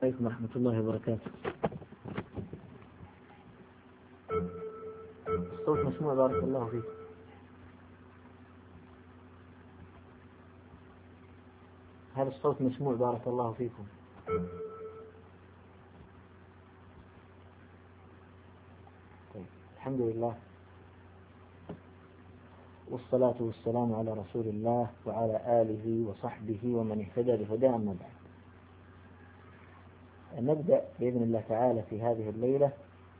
عليكم ورحمة الله وبركاته. الصوت مسموع بارك الله فيك. هل الصوت مسموع بارك الله فيكم؟ طيب. الحمد لله والصلاة والسلام على رسول الله وعلى آله وصحبه ومن اهتدى بهداه، أما بعد. نبدأ بإذن الله تعالى في هذه الليلة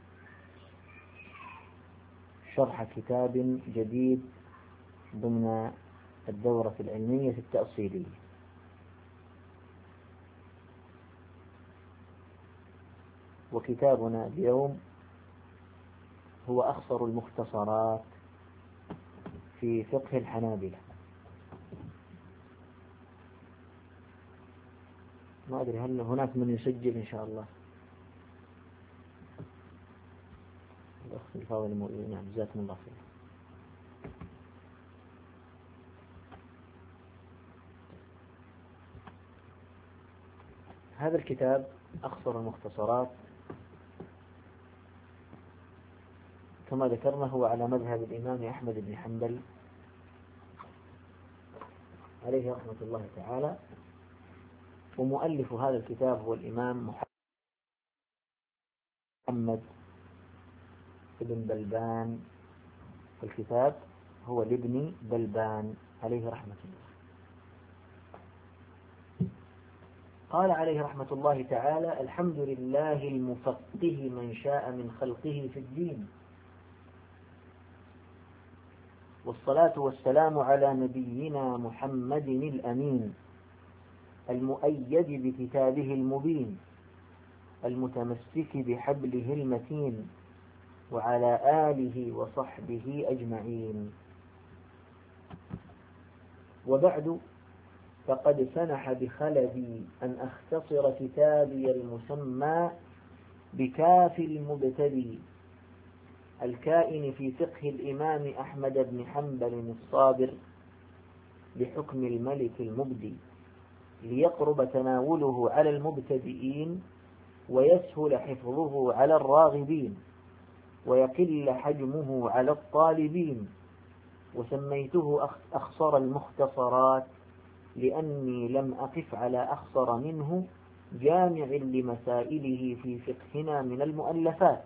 شرح كتاب جديد ضمن الدورة العلمية التأصيلية، وكتابنا اليوم هو أخصر المختصرات في فقه الحنابلة. ما أدري هل هناك من يسجل إن شاء الله؟ الأخ الفاضل نعم، جزاكم الله خير. هذا الكتاب أخصر المختصرات كما ذكرنا هو على مذهب الإمام أحمد بن حنبل عليه رحمة الله تعالى، ومؤلف هذا الكتاب هو الإمام محمد بن بلبان، الكتاب هو لابن بلبان عليه رحمة الله. قال عليه رحمة الله تعالى: الحمد لله المفقه من شاء من خلقه في الدين، والصلاة والسلام على نبينا محمد الأمين المؤيد بكتابه المبين المتمسك بحبله المتين، وعلى آله وصحبه أجمعين. وبعد، فقد سنح بخلدي أن أختصر كتابي المسمى بكاف المبتدي الكائن في فقه الإمام أحمد بن حنبل الصابر بحكم الملك المبدي، ليقرب تناوله على المبتدئين ويسهل حفظه على الراغبين ويقل حجمه على الطالبين. وسميته أخصر المختصرات لأني لم أقف على أخصر منه جامع لمسائله في فقهنا من المؤلفات،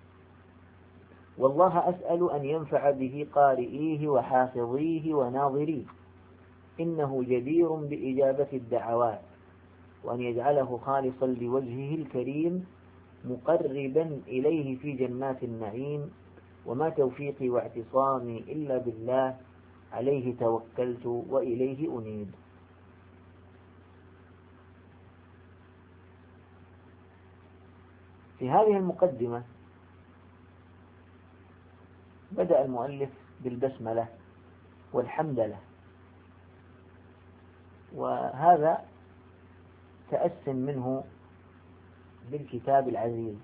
والله أسأل أن ينفع به قارئيه وحافظيه وناظريه، إنه جدير بإجابة الدعوات، وأن يجعله خالصا لوجهه الكريم مقربا إليه في جنات النعيم. وما توفيقي واعتصامي إلا بالله، عليه توكلت وإليه أنيب. في هذه المقدمة بدأ المؤلف بالبسملة والحمدلة، وهذا تأس منه بالكتاب العزيز.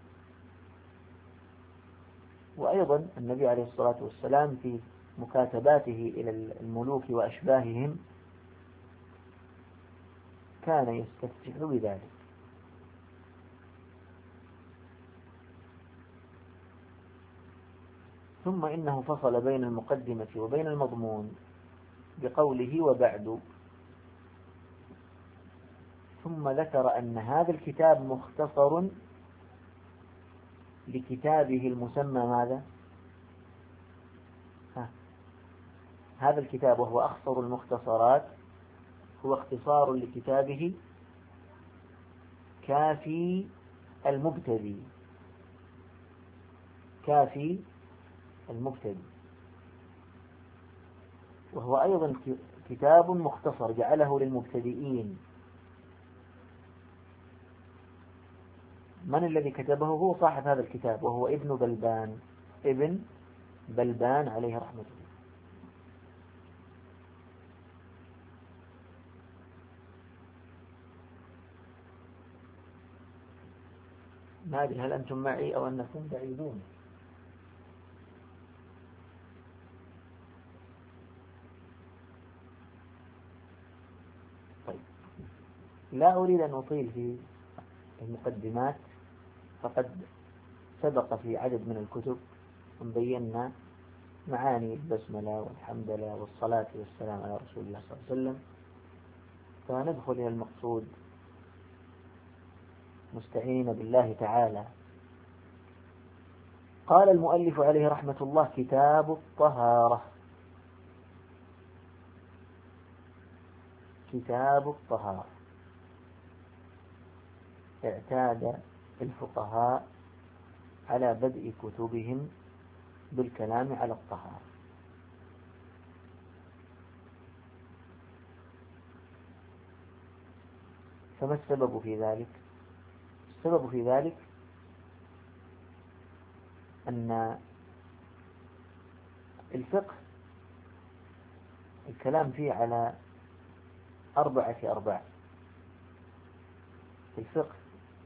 وأيضا النبي عليه الصلاة والسلام في مكاتباته إلى الملوك وأشباههم كان يستفتح بذلك. ثم إنه فصل بين المقدمة وبين المضمون بقوله: وبعد. ثم ذكر أن هذا الكتاب مختصر لكتابه المسمى ماذا؟ هذا الكتاب وهو أخصر المختصرات هو اختصار لكتابه كافي المبتدي. كافي المبتدي، وهو أيضا كتاب مختصر جعله للمبتدئين. من الذي كتبه؟ هو صاحب هذا الكتاب، وهو ابن بلبان عليه رحمة الله. ما أدري هل أنتم معي أو أنكم بعيدون؟ طيب، لا أريد أن أطيل في المقدمات فقد سبق في عدد من الكتب أن بينا معاني البسملة والحمدلة والصلاة والسلام على رسول الله صلى الله عليه وسلم، فندخل إلى المقصود مستعينين بالله تعالى. قال المؤلف عليه رحمة الله: كتاب الطهارة. كتاب الطهارة. اعتاد الفقهاء على بدء كتبهم بالكلام على الطهارة، فما السبب في ذلك؟ السبب في ذلك أن الفقه الكلام فيه على 4 أرباع. في الفقه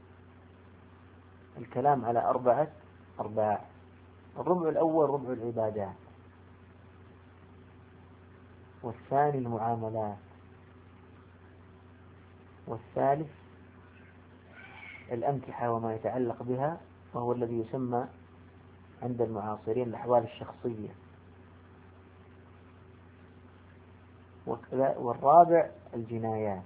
الكلام على 4 أرباع. الربع الأول ربع العبادات، والثاني المعاملات، والثالث الأنكحة وما يتعلق بها، وهو الذي يسمى عند المعاصرين الأحوال الشخصية، والرابع الجنايات.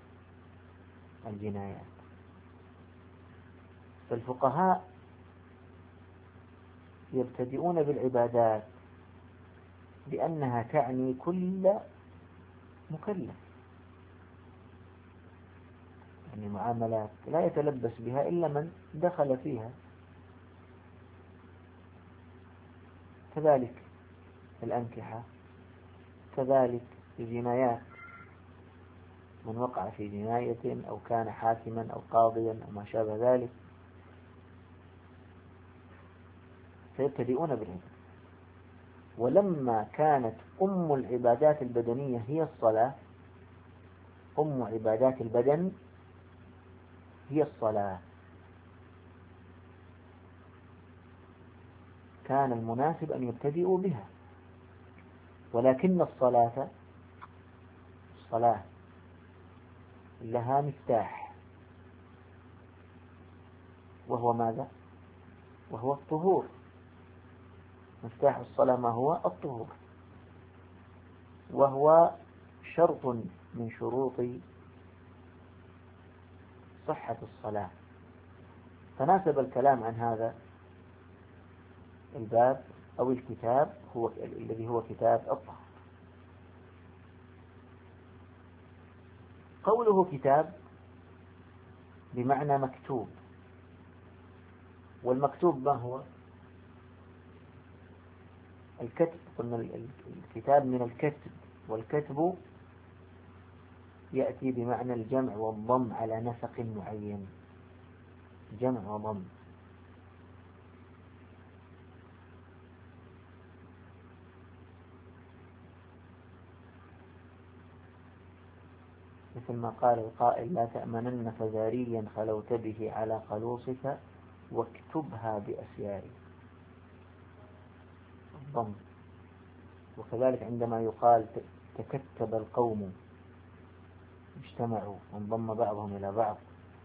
فالفقهاء يبتدئون بالعبادات لأنها تعني كل مكلف، يعني معاملات لا يتلبس بها إلا من دخل فيها. كذلك الأنكحة، كذلك الجنايات، من وقع في جناية أو كان حاكما أو قاضيا أو ما شابه ذلك، فيبتدئون بالعبادة. ولما كانت أم العبادات البدنية هي الصلاة، أم عبادات البدن هي الصلاة، كان المناسب أن يبتدئوا بها. ولكن الصلاة لها مفتاح، وهو ماذا؟ وهو الطهور. مفتاح الصلاة ما هو؟ الطهور، وهو شرط من شروط صحة الصلاة. فناسب الكلام عن هذا الباب أو الكتاب هو الذي هو كتاب الطهارة. قوله كتاب بمعنى مكتوب، والمكتوب ما هو؟ الكتب. قلنا الكتاب من الكتب، والكتب يأتي بمعنى الجمع والضم على نسق معين، جمع وضم. مثل ما قال القائل: لا تأمنن فزاريا خلوت به على خلوصك واكتبها بأسياري، الضم. وكذلك عندما يقال تكتب القوم، اجتمعوا وانضم بعضهم إلى بعض.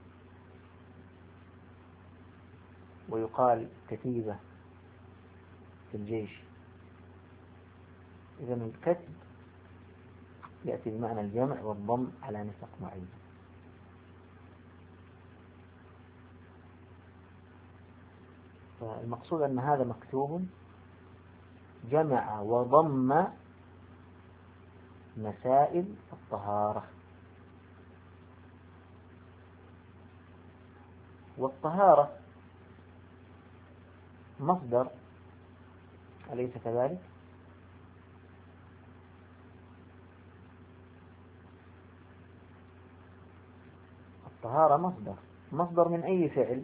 ويقال كتيبة في الجيش. إذن الكتب يأتي بمعنى الجمع والضم على نسق معين. فالمقصود أن هذا مكتوب جمع وضم مسائل الطهارة. والطهارة مصدر، أليس كذلك؟ الطهارة مصدر من أي فعل؟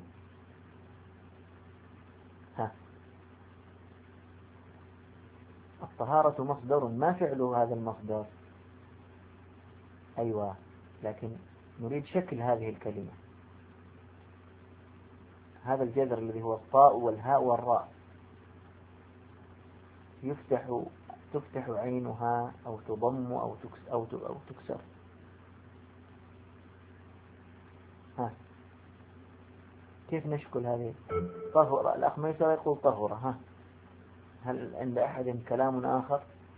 الطهارة مصدر، ما فعل هذا المصدر؟ أيوة، لكن نريد شكل هذه الكلمة. هذا الجذر الذي هو الطاء والهاء والراء، تفتح عينها أو تضم أو تكسر. كيف نشكل هذه؟ طهر. الأخ ميسر يقول طهر. ها، هل عند أحد كلام آخر؟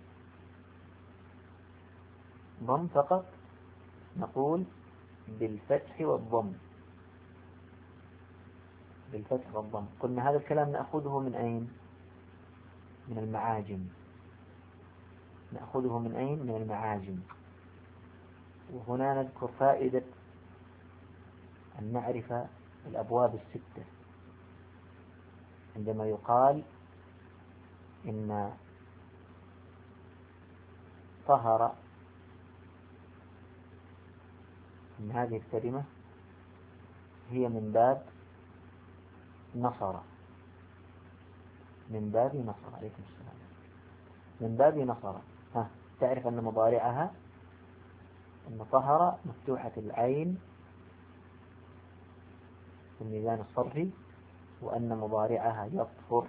ضم فقط. نقول بالفتح والضم. بالفتح والضم. قلنا هذا الكلام نأخذه من أين؟ من المعاجم. نأخذه من أين؟ من المعاجم. وهنا نذكر فائدة أن نعرف الأبواب الستة عندما يقال إن طهر، إن هذه الكلمة هي من باب نصر. من باب نصر. عليكم السلام. من باب نصر. ها، تعرف أن مضارعها أن طهر مفتوحة العين في الميزان الصرفي، وأن مضارعها يطهر.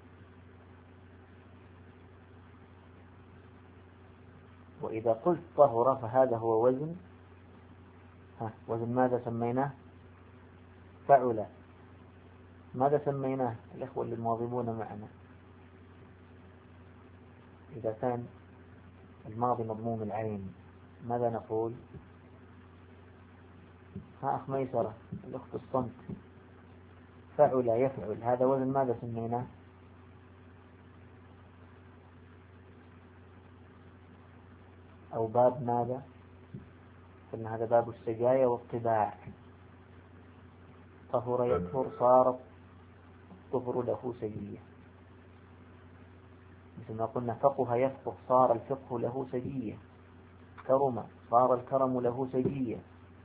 وإذا قلت طهر فهذا هو وزن. ها، وزن ماذا سميناه؟ فعل. ماذا سميناه الإخوة اللي المواظبون معنا؟ إذا كان الماضي مضموم العين ماذا نقول؟ ها أخ ميسرة، الأخت الصمت. فعل يفعل، هذا وزن ماذا سميناه؟ أو باب ماذا؟ قلنا هذا باب السجايا والطباع. طهر يطهر، صار الطهر له سجية. مثل ما قلنا فقه يفقه، صار الفقه له سجية. كرم، صار الكرم له سجية.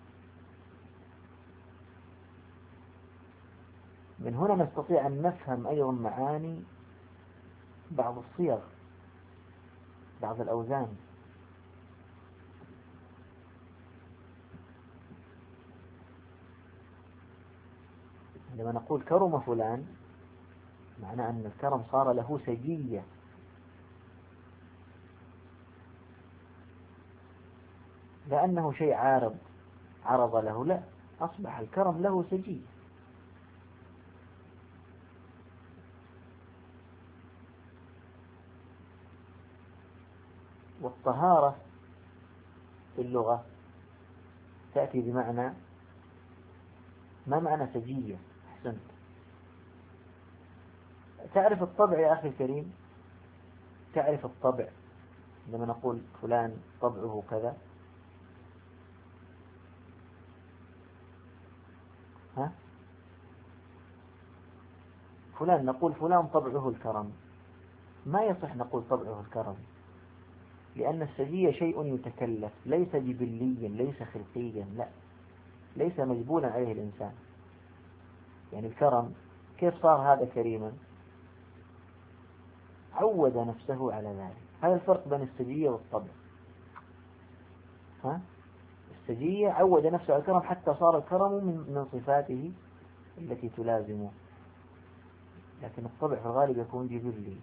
من هنا نستطيع أن نفهم أيضا معاني بعض الصيغ، بعض الأوزان. عندما نقول كرم فلان معنى أن الكرم صار له سجية. لأنه شيء عرض له، لا، أصبح الكرم له سجية. والطهارة في اللغة تأتي بمعنى، ما معنى سجية؟ أحسنت. تعرف الطبع يا أخي الكريم؟ تعرف الطبع لما نقول فلان طبعه كذا؟ ها؟ فلان نقول فلان طبعه الكرم. ما يصح نقول طبعه الكرم، لأن السجية شيء يتكلف، ليس جبليا، ليس خلقيا، لا، ليس مجبولا عليه الإنسان. يعني الكرم كيف صار هذا كريما؟ عود نفسه على ذلك. هذا الفرق بين السجية والطبع. ها؟ السجية عود نفسه على الكرم حتى صار الكرم من صفاته التي تلازمه، لكن الطبع في الغالب يكون جبلي.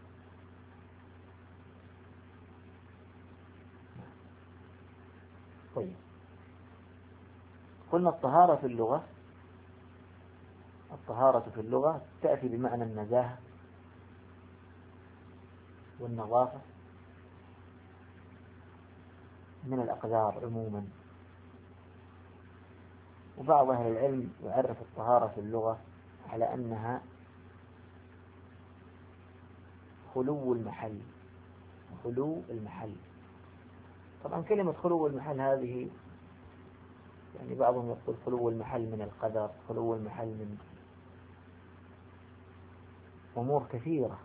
طيب، قلنا الطهارة في اللغة تأتي بمعنى النزاهة والنظافة من الأقدار عموما. وبعض أهل العلم يعرف الطهارة في اللغة على أنها خلو المحل. خلو المحل. طبعا كلمة خلو المحل هذه يعني بعضهم يقول خلو المحل من القدر، خلو المحل من أمور كثيرة.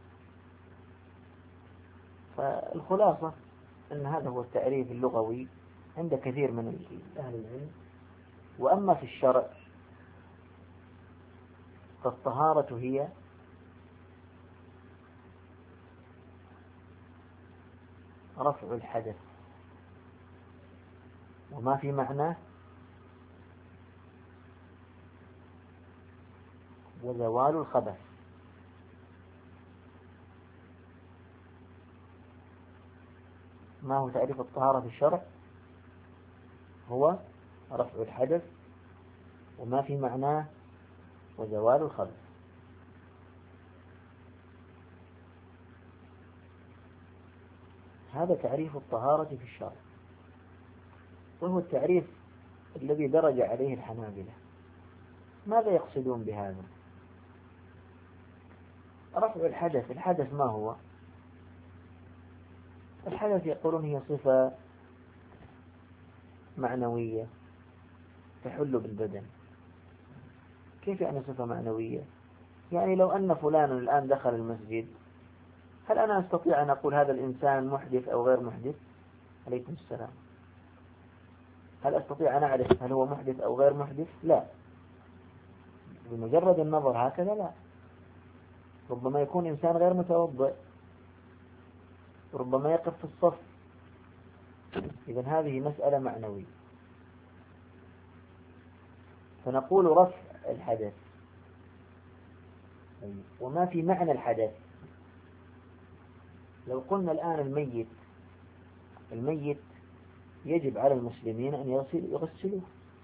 فالخلاصة أن هذا هو التعريف اللغوي عند كثير من أهل العلم. وأما في الشرع فالطهارة هي رفع الحدث وما في معناه وزوال الخبث. ما هو تعريف الطهارة في الشرع؟ هو رفع الحدث وما في معناه وزوال الخبث. هذا تعريف الطهارة في الشرع، وهو التعريف الذي درج عليه الحنابلة. ماذا يقصدون بهذا؟ رفع الحدث. الحدث ما هو؟ الحدث يقولون هي صفة معنوية تحل بالبدن. كيف يعني صفة معنوية؟ يعني لو أن فلان الآن دخل المسجد، هل أنا أستطيع أن أقول هذا الإنسان محدث أو غير محدث؟ عليكم السلام. هل أستطيع أن أعرف هل هو محدث أو غير محدث؟ لا، بمجرد النظر هكذا لا. ربما يكون إنسان غير متوضئ، ربما يقف في الصف. إذن هذه مسألة معنوية، فنقول رفع الحدث. وما في معنى الحدث؟ لو قلنا الآن الميت يجب على المسلمين أن يغسلوه،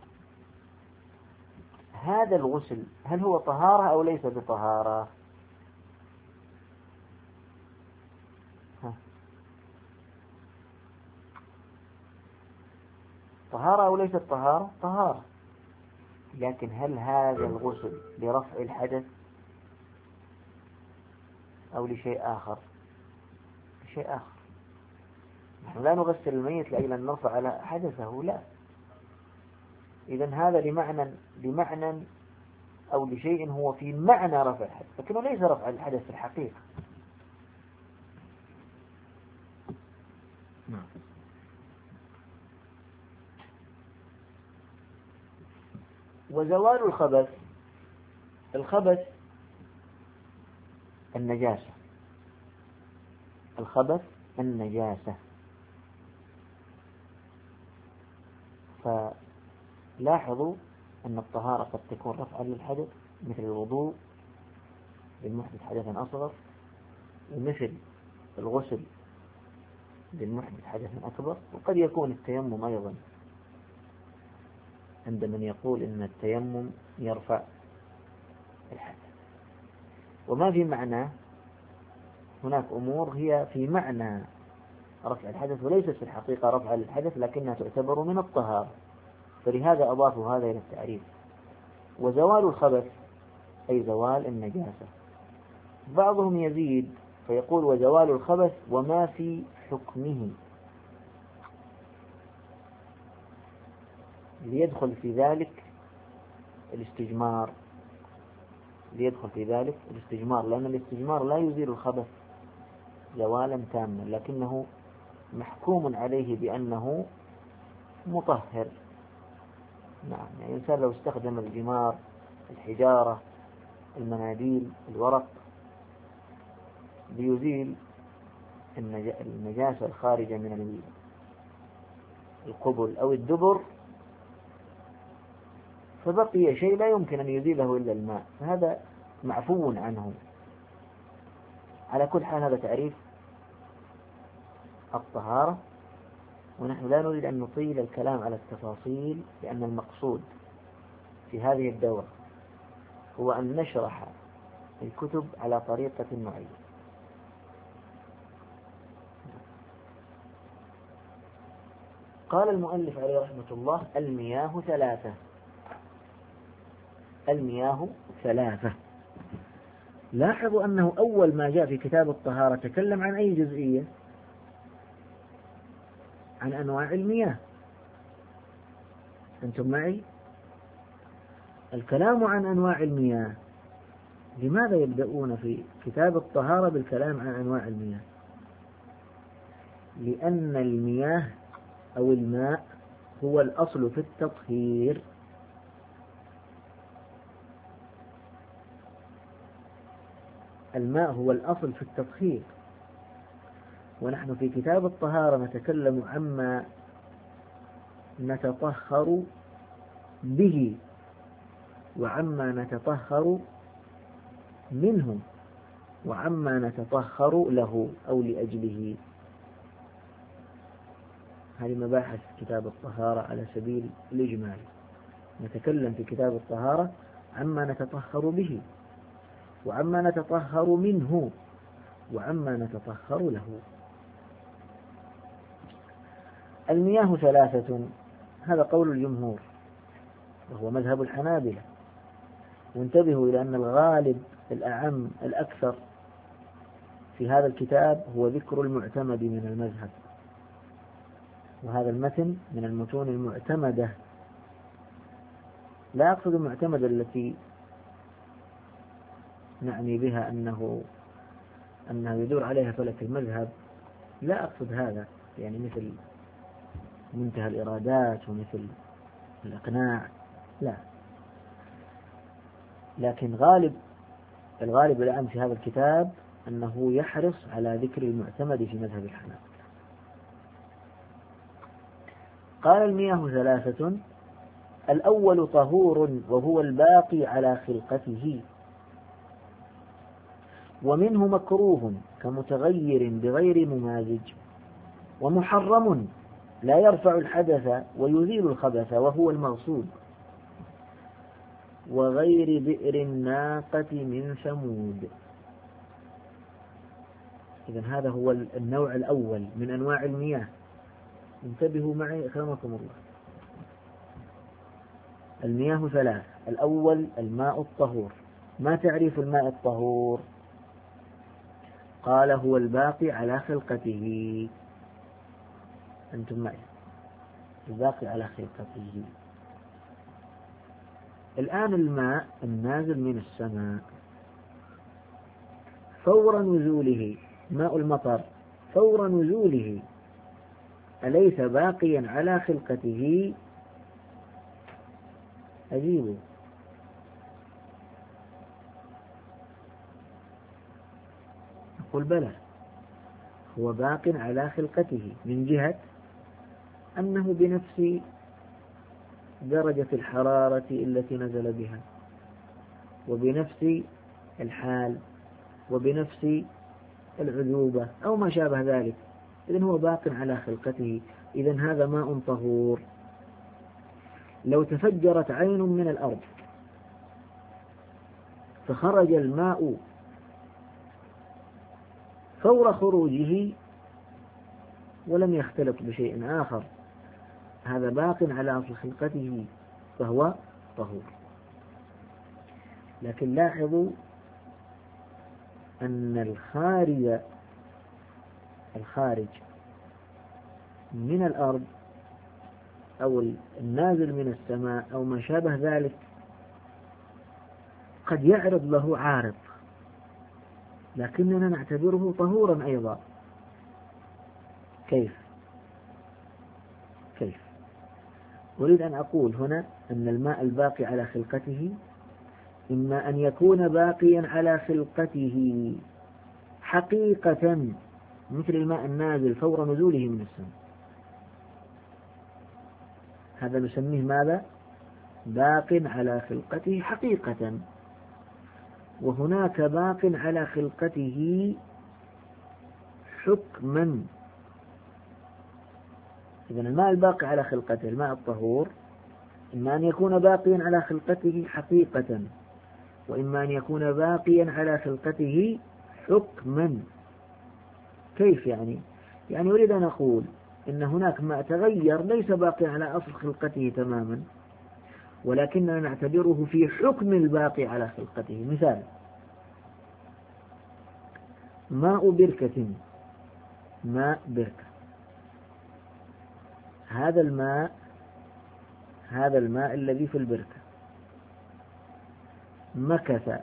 هذا الغسل هل هو طهارة أو ليس بطهارة؟ طهارة أو ليست طهارة؟ طهارة. لكن هل هذا الغسل لرفع الحدث أو لشيء آخر؟ لشيء آخر. نحن لا نغسل الميت لأجل أن نرفع على حدثه، لا. إذن هذا لمعنى أو لشيء هو في معنى رفع الحدث، لكنه ليس رفع الحدث في الحقيقة. نعم. وزوال الخبث. الخبث النجاسة. الخبث النجاسة. فلاحظوا أن الطهارة قد تكون رفعا للحدث، مثل الوضوء للمحدث حدثا أصغر، ومثل الغسل للمحدث حدثا أكبر، وقد يكون التيمم أيضا عند من يقول إن التيمم يرفع الحدث. وما في معنى، هناك أمور هي في معنى رفع الحدث وليست في الحقيقة رفع للحدث، لكنها تعتبر من الطهارة، فلهذا أضافوا هذا إلى التعريف. وزوال الخبث أي زوال النجاسة. بعضهم يزيد فيقول وزوال الخبث وما في حكمه، ليدخل في ذلك الاستجمار. لأن الاستجمار لا يزيل الخبث زوالا تاما، لكنه محكوم عليه بأنه مطهر. نعم، يعني الإنسان لو استخدم الجمار، الحجارة، المناديل، الورق ليزيل النجاسة الخارجة من القبل أو الدبر، فبقي شيء لا يمكن أن يزيله إلا الماء، فهذا معفو عنه. على كل حال هذا تعريف الطهارة، ونحن لا نريد أن نطيل الكلام على التفاصيل، لأن المقصود في هذه الدورة هو أن نشرح الكتب على طريقة معينة. قال المؤلف عليه رحمة الله: المياه ثلاثة. المياه ثلاثة. لاحظوا أنه أول ما جاء في كتاب الطهارة تكلم عن أي جزئية؟ عن أنواع المياه. أنتم معي؟ الكلام عن أنواع المياه، لماذا يبدأون في كتاب الطهارة بالكلام عن أنواع المياه؟ لأن المياه أو الماء هو الأصل في التطهير. الماء هو الأصل في التطهير، ونحن في كتاب الطهارة نتكلم عما نتطهر به وعما نتطهر منه وعما نتطهر له أو لأجله. هذه مباحث كتاب الطهارة على سبيل الإجمال. نتكلم في كتاب الطهارة عما نتطهر به، وعما نتطهر منه، وعما نتطهر له. المياه ثلاثة، هذا قول الجمهور وهو مذهب الحنابلة. وانتبهوا إلى أن الغالب الأعم الأكثر في هذا الكتاب هو ذكر المعتمد من المذهب، وهذا المتن من المتون المعتمدة. لا أقصد المعتمدة التي نعني بها أنه يدور عليها فلك المذهب، لا أقصد هذا، يعني مثل منتهى الإرادات ومثل الإقناع، لا، لكن الغالب الآن في هذا الكتاب أنه يحرص على ذكر المعتمد في مذهب الحنابلة. قال المياه ثلاثة: الأول طهور وهو الباقي على خلقته، ومنه مكروه كمتغير بغير ممازج، ومحرم لا يرفع الحدث ويزيل الخبث وهو المغصوب، وغير بئر الناقة من ثمود. إذن هذا هو النوع الأول من أنواع المياه. انتبهوا معي أكرمكم الله. المياه ثلاث: الأول الماء الطهور. ما تعريف الماء الطهور؟ قال: هو الباقي على خلقته. أنتم معي، الباقي على خلقته. الآن الماء النازل من السماء فور نزوله، ماء المطر فور نزوله، أليس باقيا على خلقته؟ أجيبوا. أقول بلى، هو باق على خلقته من جهة أنه بنفس درجة الحرارة التي نزل بها، وبنفس الحال، وبنفس العذوبة أو ما شابه ذلك. إذن هو باق على خلقته. إذن هذا ماء طهور. لو تفجرت عين من الأرض فخرج الماء فور خروجه ولم يختلط بشيء آخر، هذا باق على أصل خلقته فهو طهور. لكن لاحظوا أن الخارج من الأرض أو النازل من السماء أو ما شابه ذلك قد يعرض له عارض، لكننا نعتبره طهورا أيضا. كيف؟ أريد أن أقول هنا أن الماء الباقي على خلقته إما أن يكون باقيا على خلقته حقيقة مثل الماء النازل فور نزوله من السماء، هذا نسميه ماذا؟ باق على خلقته حقيقة. وهناك باق على خلقته حكما. إذن الماء الباقي على خلقته، الماء الطهور، إما أن يكون باقيا على خلقته حقيقة، وإما أن يكون باقيا على خلقته حكما. كيف يعني؟ يعني أريد أن أقول إن هناك ما تغير ليس باقيا على أصل خلقته تماما، ولكننا نعتبره في حكم الباقي على خلقته. مثال: ماء بركة، ماء بركة، هذا الماء الذي في البركة مكث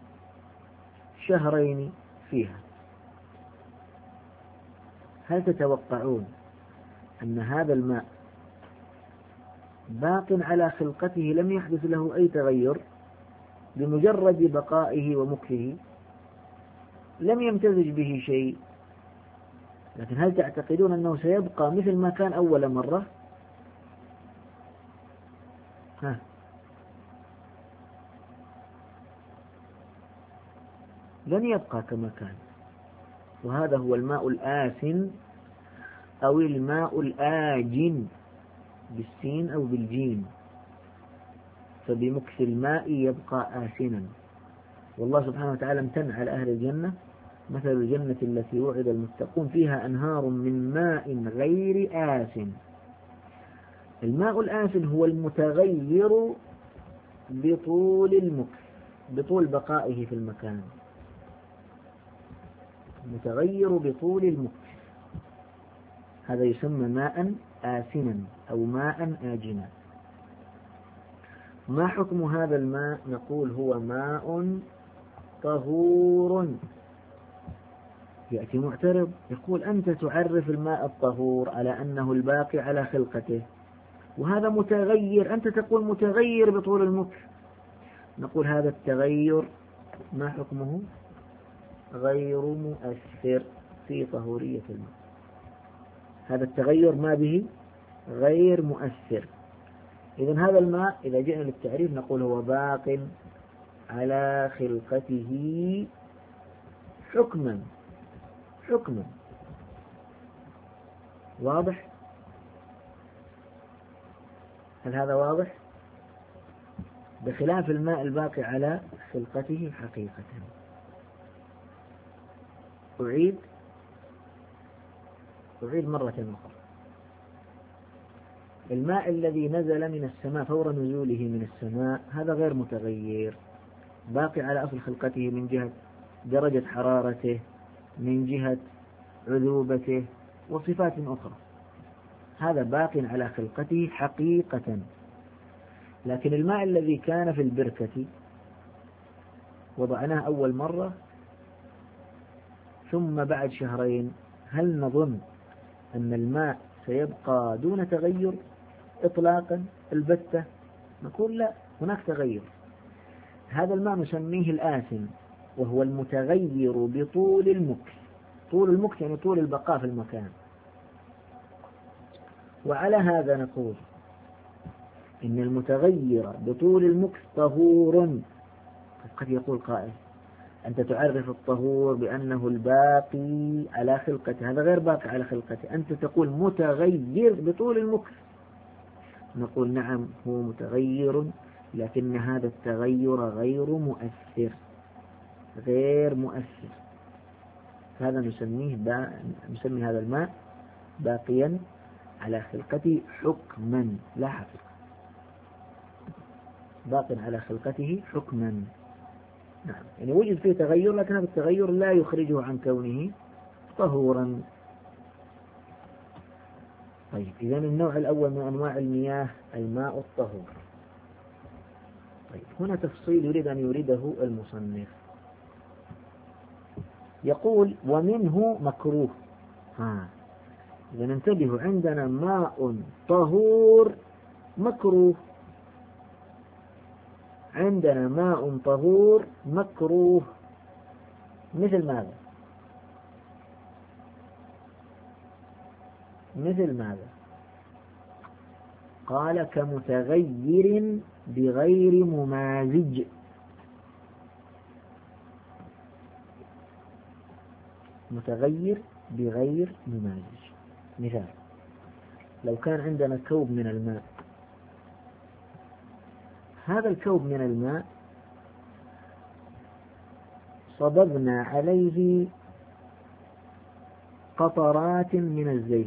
شهرين فيها، هل تتوقعون أن هذا الماء باق على خلقته لم يحدث له أي تغير بمجرد بقائه ومكثه، لم يمتزج به شيء، لكن هل تعتقدون أنه سيبقى مثل ما كان أول مرة؟ لن يبقى كما كان. وهذا هو الماء الآسن أو الماء الآجن بالسين أو بالجيم. فبمكث الماء يبقى آسنا. والله سبحانه وتعالى امتن على أهل الجنة: مثل الجنة التي وعد المتقون فيها أنهار من ماء غير آسن. الماء الآسن هو المتغير بطول المكث، بطول بقائه في المكان، متغير بطول المكث، هذا يسمى ماء آسنا أو ماء آجنا. ما حكم هذا الماء؟ نقول هو ماء طهور. يأتي معترض يقول: أنت تعرف الماء الطهور على أنه الباقي على خلقته، وهذا متغير، أنت تقول متغير بطول المكث. نقول: هذا التغير ما حكمه؟ غير مؤثر في طهورية الماء. هذا التغير ما به؟ غير مؤثر. إذن هذا الماء إذا جئنا للتعريف نقول هو باق على خلقته حكما. واضح؟ هل هذا واضح؟ بخلاف الماء الباقي على خلقته حقيقة. أعيد مرة أخرى: الماء الذي نزل من السماء فور نزوله من السماء هذا غير متغير، باقي على أصل خلقته من جهة درجة حرارته، من جهة عذوبته وصفات أخرى، هذا باق على خلقته حقيقة. لكن الماء الذي كان في البركة وضعناه أول مرة ثم بعد شهرين، هل نظن أن الماء سيبقى دون تغير إطلاقا البتة؟ نقول لا، هناك تغير. هذا الماء نسميه الآسن، وهو المتغير بطول المكث. طول المكث يعني طول البقاء في المكان. وعلى هذا نقول إن المتغير بطول المكث طهور. قد يقول قائل: أنت تعرف الطهور بأنه الباقي على خلقته، هذا غير باقي على خلقته، أنت تقول متغير بطول المكث. نقول: نعم، هو متغير، لكن هذا التغير غير مؤثر. هذا نسمي هذا الماء باقيا على خلقته حكما لا حقيقة. باق على خلقته حكما، نعم، يعني وجد فيه تغير، لكن هذا التغير لا يخرجه عن كونه طهورا. طيب، إذن النوع الأول من أنواع المياه الماء الطهور. طيب، هنا تفصيل يريد أن يريده المصنف. يقول: ومنه مكروه. إذن انتبهوا، عندنا ماء طهور مكروه، عندنا ماء طهور مكروه. مثل ماذا؟ قال: كمتغير بغير ممازج. متغير بغير ممازج. مثال: لو كان عندنا كوب من الماء، هذا الكوب من الماء صببنا عليه قطرات من الزيت،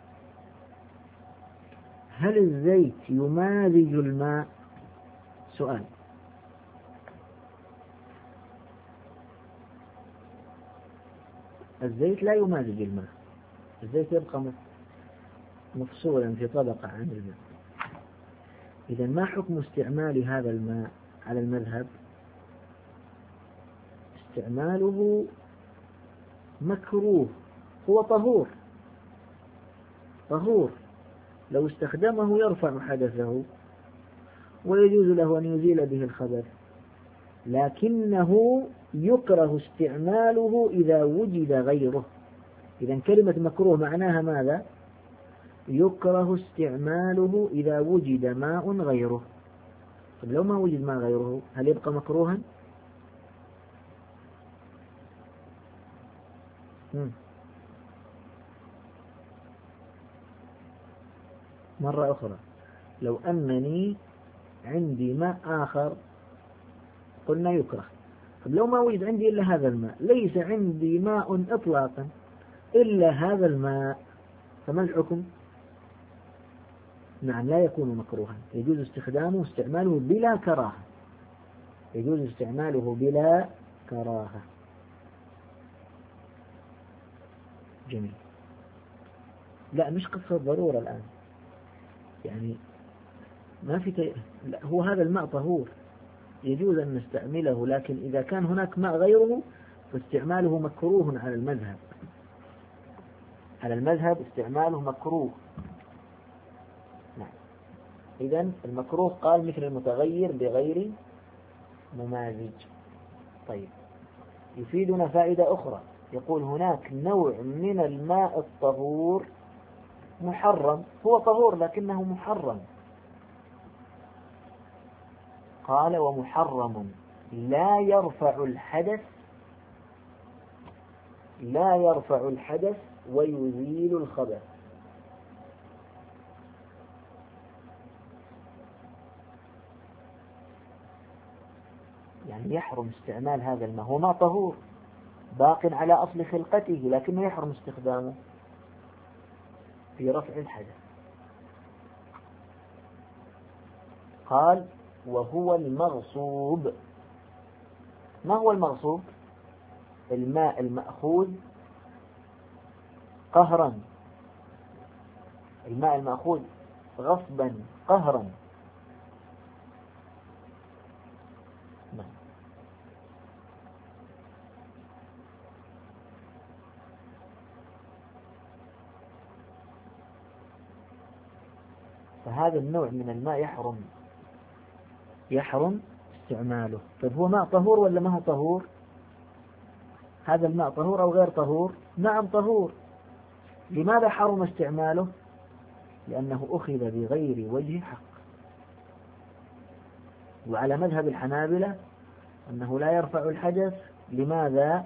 هل الزيت يمازج الماء؟ سؤال. الزيت لا يمازج الماء، الزيت يبقى مفصولا في طبقة عن الماء. إذا ما حكم استعمال هذا الماء على المذهب؟ استعماله مكروه، هو طهور، لو استخدمه يرفع حدثه ويجوز له أن يزيل به الخبث، لكنه يكره استعماله إذا وجد غيره. إذا كلمة مكروه معناها ماذا؟ يكره استعماله إذا وجد ماء غيره. طب لو ما وجد ماء غيره هل يبقى مكروها؟ مرة أخرى، لو أنني عندي ماء آخر قلنا يكره. طب لو ما وجد عندي إلا هذا الماء، ليس عندي ماء إطلاقا إلا هذا الماء، فما الحكم؟ نعم لا يكون مكروها، يجوز استعماله بلا كراهة، يجوز استعماله بلا كراهة. جميل. لا مش قصة ضرورة الآن، يعني ما في لا هو هذا الماء طهور يجوز أن نستعمله، لكن إذا كان هناك ماء غيره فاستعماله مكروه على المذهب، على المذهب استعماله مكروه. نعم. إذن المكروه قال مثل المتغير بغير ممازج. طيب يفيدنا فائدة أخرى، يقول هناك نوع من الماء الطهور محرم، هو طهور لكنه محرم. قال ومحرم لا يرفع الحدث، لا يرفع الحدث ويزيل الخبث. يعني يحرم استعمال هذا الماء، هو ماء طهور باق على أصل خلقته لكنه يحرم استخدامه في رفع الحدث. قال وهو المغصوب. ما هو المغصوب؟ الماء المأخوذ قهرا، الماء المأخوذ غصبا قهرا. فهذا النوع من الماء يحرم استعماله. طيب هو ماء طهور ولا ما هو طهور؟ هذا الماء طهور أو غير طهور؟ نعم طهور. لماذا حرم استعماله؟ لأنه أخذ بغير وجه حق. وعلى مذهب الحنابلة أنه لا يرفع الحدث. لماذا؟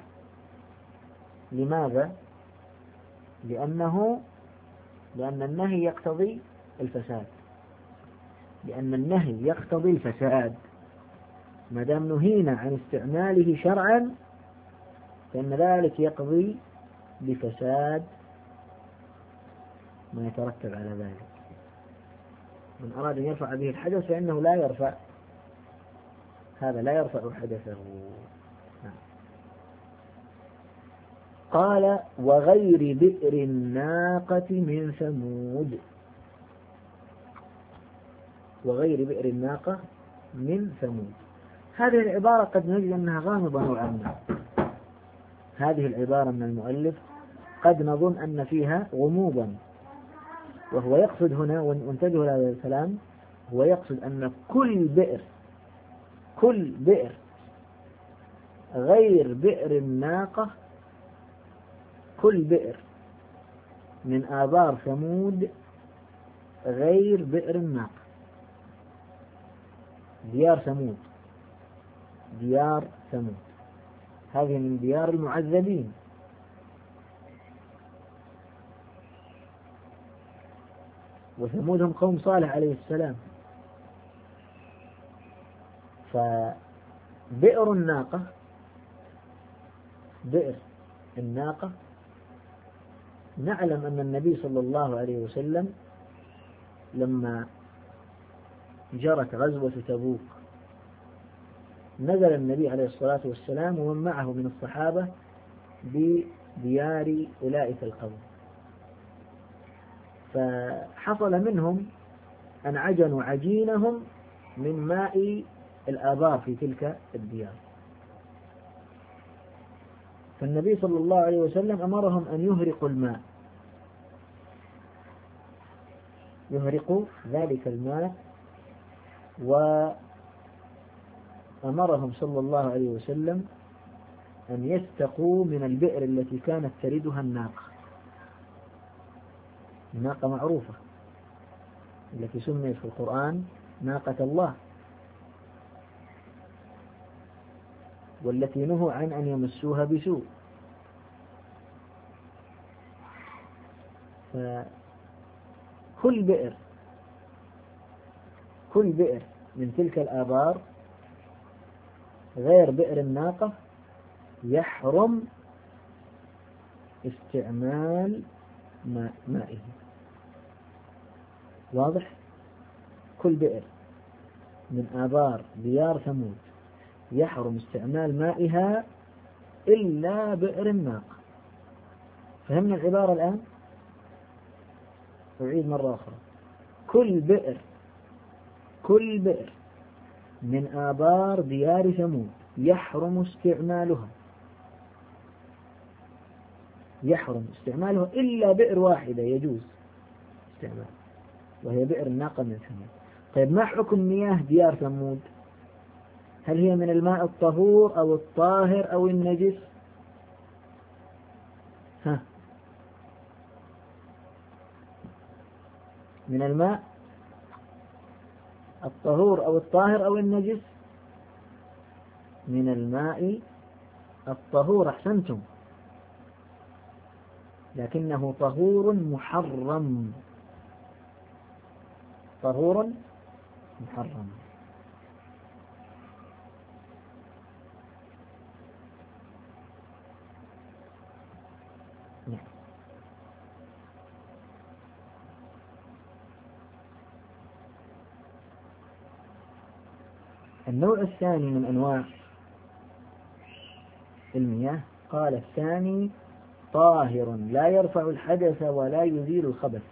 لأن النهي يقتضي الفساد، لأن النهي يقتضي الفساد. ما دام نهينا عن استعماله شرعا فإن ذلك يقضي بفساد ما يترتب على ذلك. من أراد أن يرفع به الحدث فإنه لا يرفع، هذا لا يرفع حدثه. قال وغير بئر الناقة من ثمود. وغير بئر الناقة من ثمود، هذه العبارة قد نجد أنها غامضة نوعا ما. هذه العبارة من المؤلف قد نظن أن فيها غموضا، وهو يقصد هنا، وانتبهوا لهذا الكلام، هو يقصد أن كل بئر غير بئر الناقة، كل بئر من آبار ثمود غير بئر الناقة، ديار ثمود هذه من ديار المعذبين. وثمود هم قوم صالح عليه السلام. فبئر الناقة نعلم أن النبي صلى الله عليه وسلم لما جرت غزوة تبوك نزل النبي عليه الصلاة والسلام ومن معه من الصحابة بديار أولئك القوم، فحصل منهم أن عجنوا عجينهم من ماء الآبار في تلك الديار. فالنبي صلى الله عليه وسلم أمرهم أن يهرقوا ذلك الماء، وأمرهم صلى الله عليه وسلم أن يستقوا من البئر التي كانت تردها الناقة معروفة التي سميت في القرآن ناقة الله، والتي نهوا عن أن يمسوها بسوء. فكل بئر من تلك الآبار غير بئر الناقة يحرم استعمال مائه. واضح؟ كل بئر من آبار ديار ثمود يحرم استعمال مائها إلا بئر الناقة. فهمنا العبارة الآن؟ أعيد مرة أخرى. كل بئر من آبار ديار ثمود يحرم استعماله إلا بئر واحدة يجوز استعماله، وهي بئر الناقة من ثمود. طيب ما حكم مياه ديار ثمود؟ هل هي من الماء الطهور أو الطاهر أو النجس؟ من الماء الطهور أو الطاهر أو النجس؟ من الماء الطهور. أحسنتم، لكنه طهور محرم. طهور محرم. النوع الثاني من أنواع المياه قال الثاني طاهر لا يرفع الحدث ولا يزيل الخبث،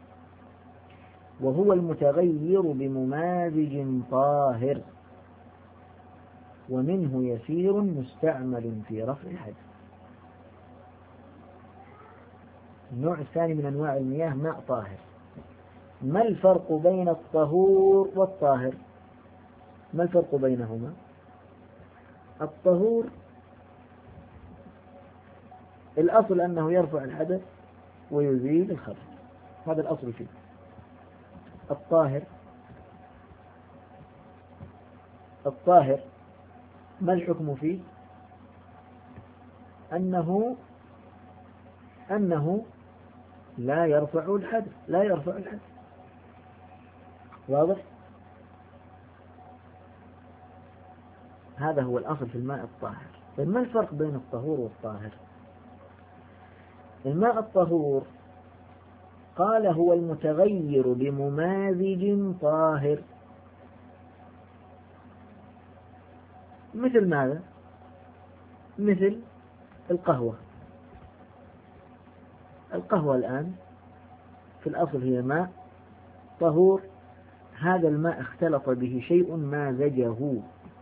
وهو المتغير بممازج طاهر، ومنه يسير مستعمل في رفع الحدث. النوع الثاني من أنواع المياه ماء طاهر. ما الفرق بين الطهور والطاهر؟ ما الفرق بينهما؟ الطهور الأصل أنه يرفع الحدث ويزيل الخبث، هذا الأصل فيه. الطاهر ما الحكم فيه؟ أنه لا يرفع الحدث. واضح؟ هذا هو الأصل في الماء الطاهر. طيب ما الفرق بين الطهور والطاهر؟ الماء الطهور قال هو المتغير بممازج طاهر. مثل ماذا؟ مثل القهوة الآن في الأصل هي ماء طهور، هذا الماء اختلط به شيء مازجه،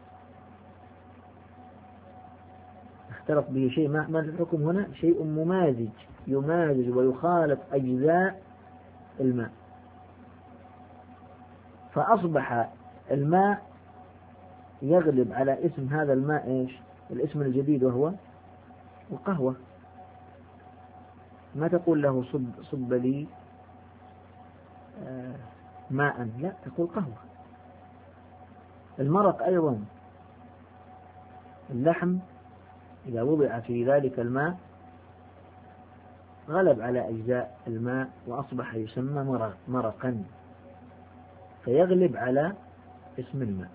ما الحكم هنا؟ شيء ممازج، يمازج ويخالط أجزاء الماء، فأصبح الماء يغلب على اسم هذا الماء إيش؟ الاسم الجديد وهو القهوة. ما تقول له صب لي ماء، لا، تقول قهوة. المرق أيضا، اللحم إذا وضع في ذلك الماء غلب على أجزاء الماء وأصبح يسمى مرقا، فيغلب على اسم الماء.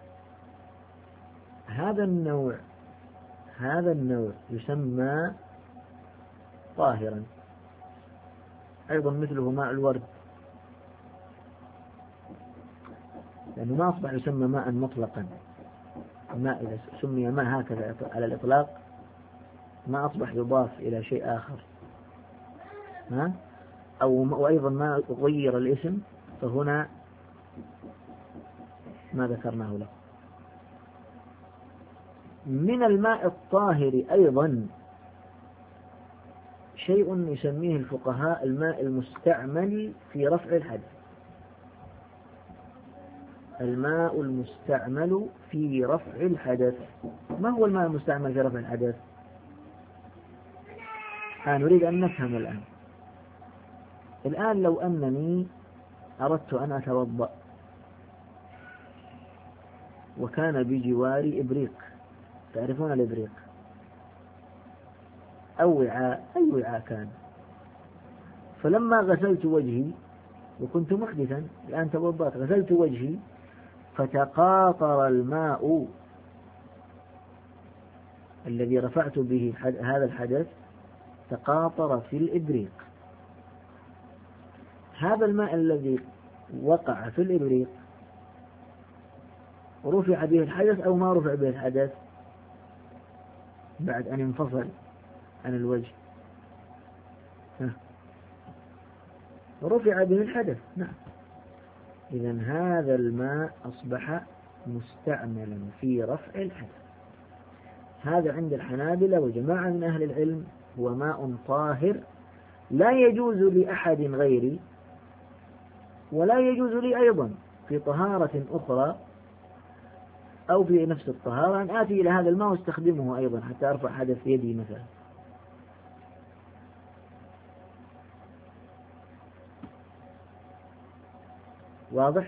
هذا النوع يسمى طاهرا. أيضا مثله ماء الورد، لأنه ما أصبح يسمى ماء مطلقا. الماء إذا سمي ماء هكذا على الإطلاق ما أصبح يضاف إلى شيء آخر، وأيضا ما غير الاسم، فهنا ما ذكرناه له. من الماء الطاهر أيضا شيء يسميه الفقهاء الماء المستعمل في رفع الحدث. الماء المستعمل في رفع الحدث. ما هو الماء المستعمل في رفع الحدث؟ نريد أن نفهم الآن لو أنني أردت أن أتوضأ وكان بجواري إبريق، تعرفون الإبريق أو وعاء، أي وعاء كان، فلما غسلت وجهي وكنت محدثا، الآن توضأت غسلت وجهي فتقاطر الماء الذي رفعت به هذا الحدث، تقاطر في الإبريق. هذا الماء الذي وقع في الإبريق رفع به الحدث أو ما رفع به الحدث بعد أن انفصل عن الوجه؟ رفع به الحدث، نعم. إذن هذا الماء أصبح مستعملا في رفع الحدث. هذا عند الحنابلة وجماعة من أهل العلم هو ماء طاهر لا يجوز لأحد غيري ولا يجوز لي أيضا في طهارة أخرى أو في نفس الطهارة أن آتي إلى هذا الماء واستخدمه أيضا حتى أرفع حدث يدي مثلا. واضح؟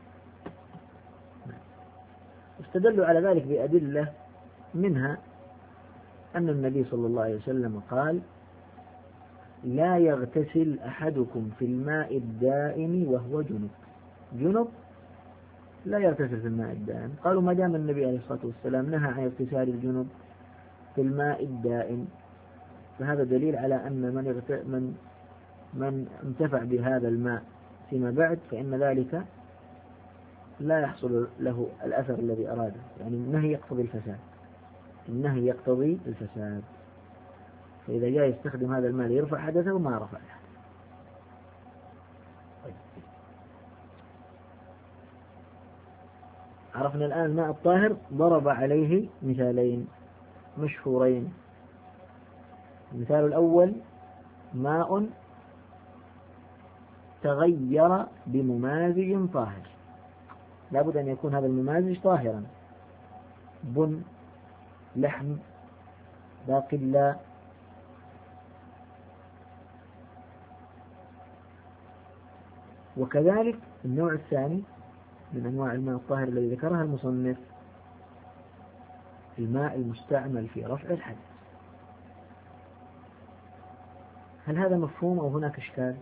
استدلوا على ذلك بأدلة، منها أن النبي صلى الله عليه وسلم قال: لا يغتسل أحدكم في الماء الدائم وهو جنب لا يغتسل في الماء الدائم. قالوا ما دام النبي عليه الصلاة والسلام نهى عن اغتسال الجنب في الماء الدائم فهذا دليل على أن من انتفع بهذا الماء فيما بعد فإن ذلك لا يحصل له الأثر الذي أراده، يعني النهي يقتضي الفساد، النهي يقتضي الفساد. فإذا جاء يستخدم هذا الماء ليرفع حدثه ما رفع حدثه. عرفنا الآن الماء الطاهر، ضرب عليه مثالين مشهورين. المثال الأول: ماء تغير بممازج طاهر، لابد أن يكون هذا الممازج طاهرا، بن، لحم، باقلا. وكذلك النوع الثاني من أنواع الماء الطاهر الذي ذكرها المصنف الماء المستعمل في رفع الحدث. هل هذا مفهوم أو هناك إشكال؟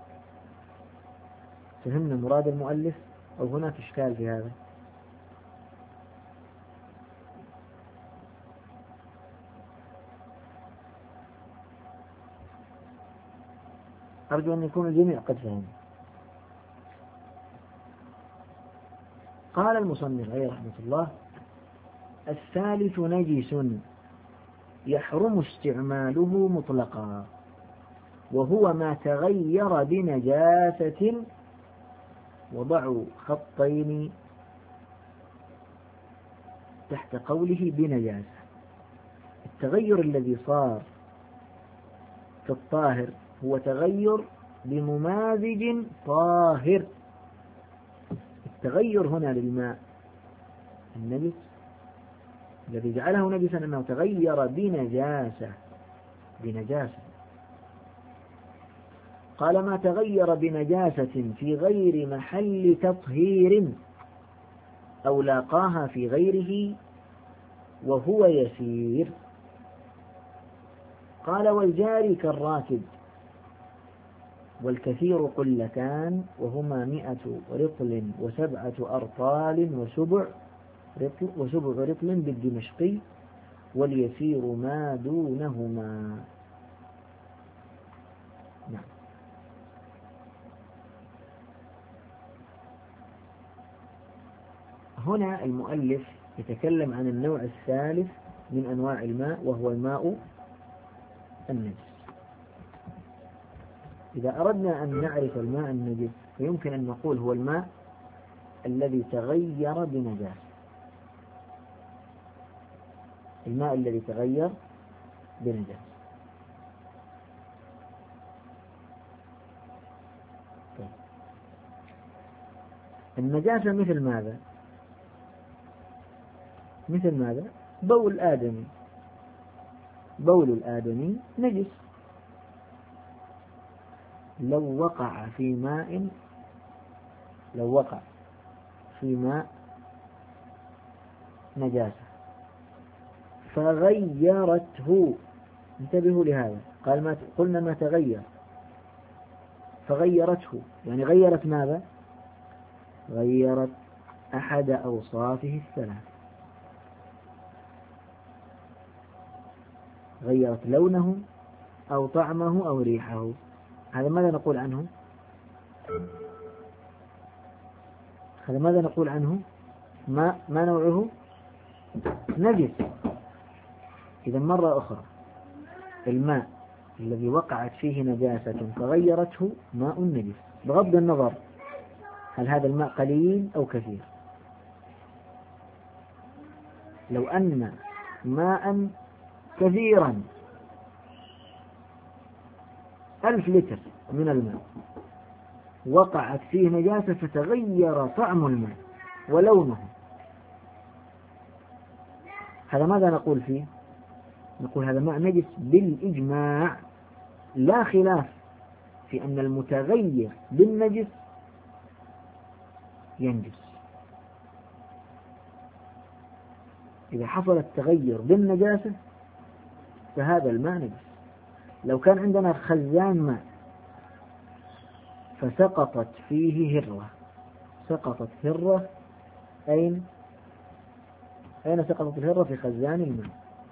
فهمنا مراد المؤلف أو هناك إشكال في هذا؟ أرجو أن يكون الجميع قد فهم. قال المصنف عليه رحمة الله: الثالث نجس يحرم استعماله مطلقا، وهو ما تغير بنجاسة. وضعوا خطين تحت قوله بنجاسة. التغير الذي صار في الطاهر هو تغير بممازج طاهر. التغير هنا للماء النجس الذي جعله نجسا أنه تغير بنجاسة. قال: ما تغير بنجاسة في غير محل تطهير أو لاقاها في غيره وهو يسير. قال: والجاري كالراكد، والكثير قلتان، وهما 100 رطل و7 أرطال وسبع رطل بالدمشقي، واليسير ما دونهما. نعم. هنا المؤلف يتكلم عن النوع الثالث من أنواع الماء وهو الماء النجس. إذا أردنا أن نعرف الماء النجس فيمكن أن نقول هو الماء الذي تغير بنجاسة. الماء الذي تغير بنجاسة. طيب. النجاسة مثل ماذا؟ مثل ماذا؟ بول آدمي. بول الآدمي نجس. لو وقع في ماء نجاسة فغيرته، انتبهوا لهذا، قلنا ما تغير، فغيرته يعني غيرت ماذا؟ غيرت أحد أوصافه الثلاث، غيرت لونه أو طعمه أو ريحه، هذا ماذا نقول عنه؟ هذا ماذا نقول عنه؟ ما نوعه؟ نجس. إذا مرة أخرى، الماء الذي وقعت فيه نجاسة فغيرته ماء نجس، بغض النظر هل هذا الماء قليل أو كثير. لو أن ماء كثيرا 1000 لتر من الماء وقعت فيه نجاسة فتغير طعم الماء ولونه، هذا ماذا نقول فيه؟ نقول هذا ماء نجس بالإجماع، لا خلاف في أن المتغير بالنجس ينجس. إذا حصل التغير بالنجاسة فهذا الماء نجس. لو كان عندنا خزان ماء فسقطت فيه هرة، سقطت هرة، أين سقطت الهرة؟ في خزان الماء.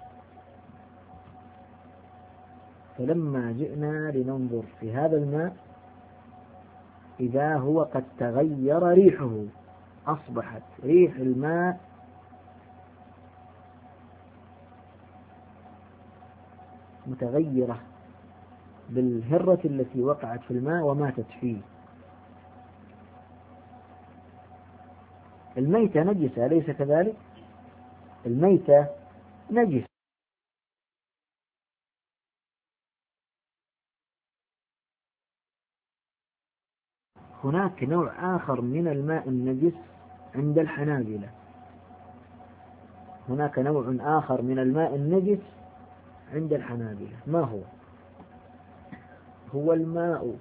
فلما جئنا لننظر في هذا الماء إذا هو قد تغير ريحه، أصبحت ريح الماء متغيرة بالهرة التي وقعت في الماء وماتت فيه. الميتة نجسة أليس كذلك؟ الميتة نجس. هناك نوع آخر من الماء النجس عند الحنابلة، هناك نوع آخر من الماء النجس عند الحنابلة. ما هو؟ هو الماء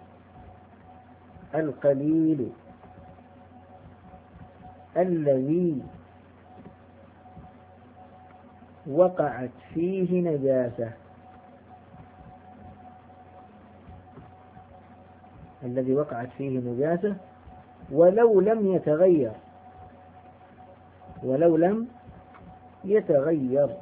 القليل الذي وقعت فيه نجاسة، الذي وقعت فيه نجاسة ولو لم يتغير،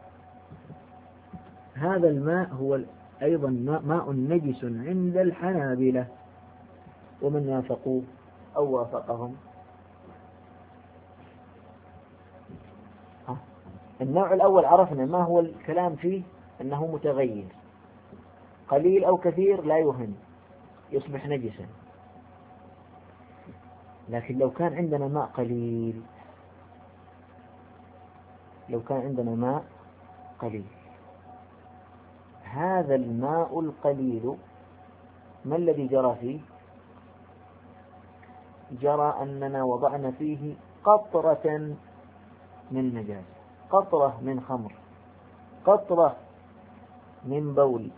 هذا الماء هو أيضا ماء نجس عند الحنابلة. ومن وافقوه أو وافقهم؟ النوع الأول عرفنا ما هو الكلام فيه، أنه متغير، قليل أو كثير لا يهم، يصبح نجسا. لكن لو كان عندنا ماء قليل، هذا الماء القليل ما الذي جرى فيه؟ جرى أننا وضعنا فيه قطرة من نجاسة، قطرة من خمر، قطرة من بول،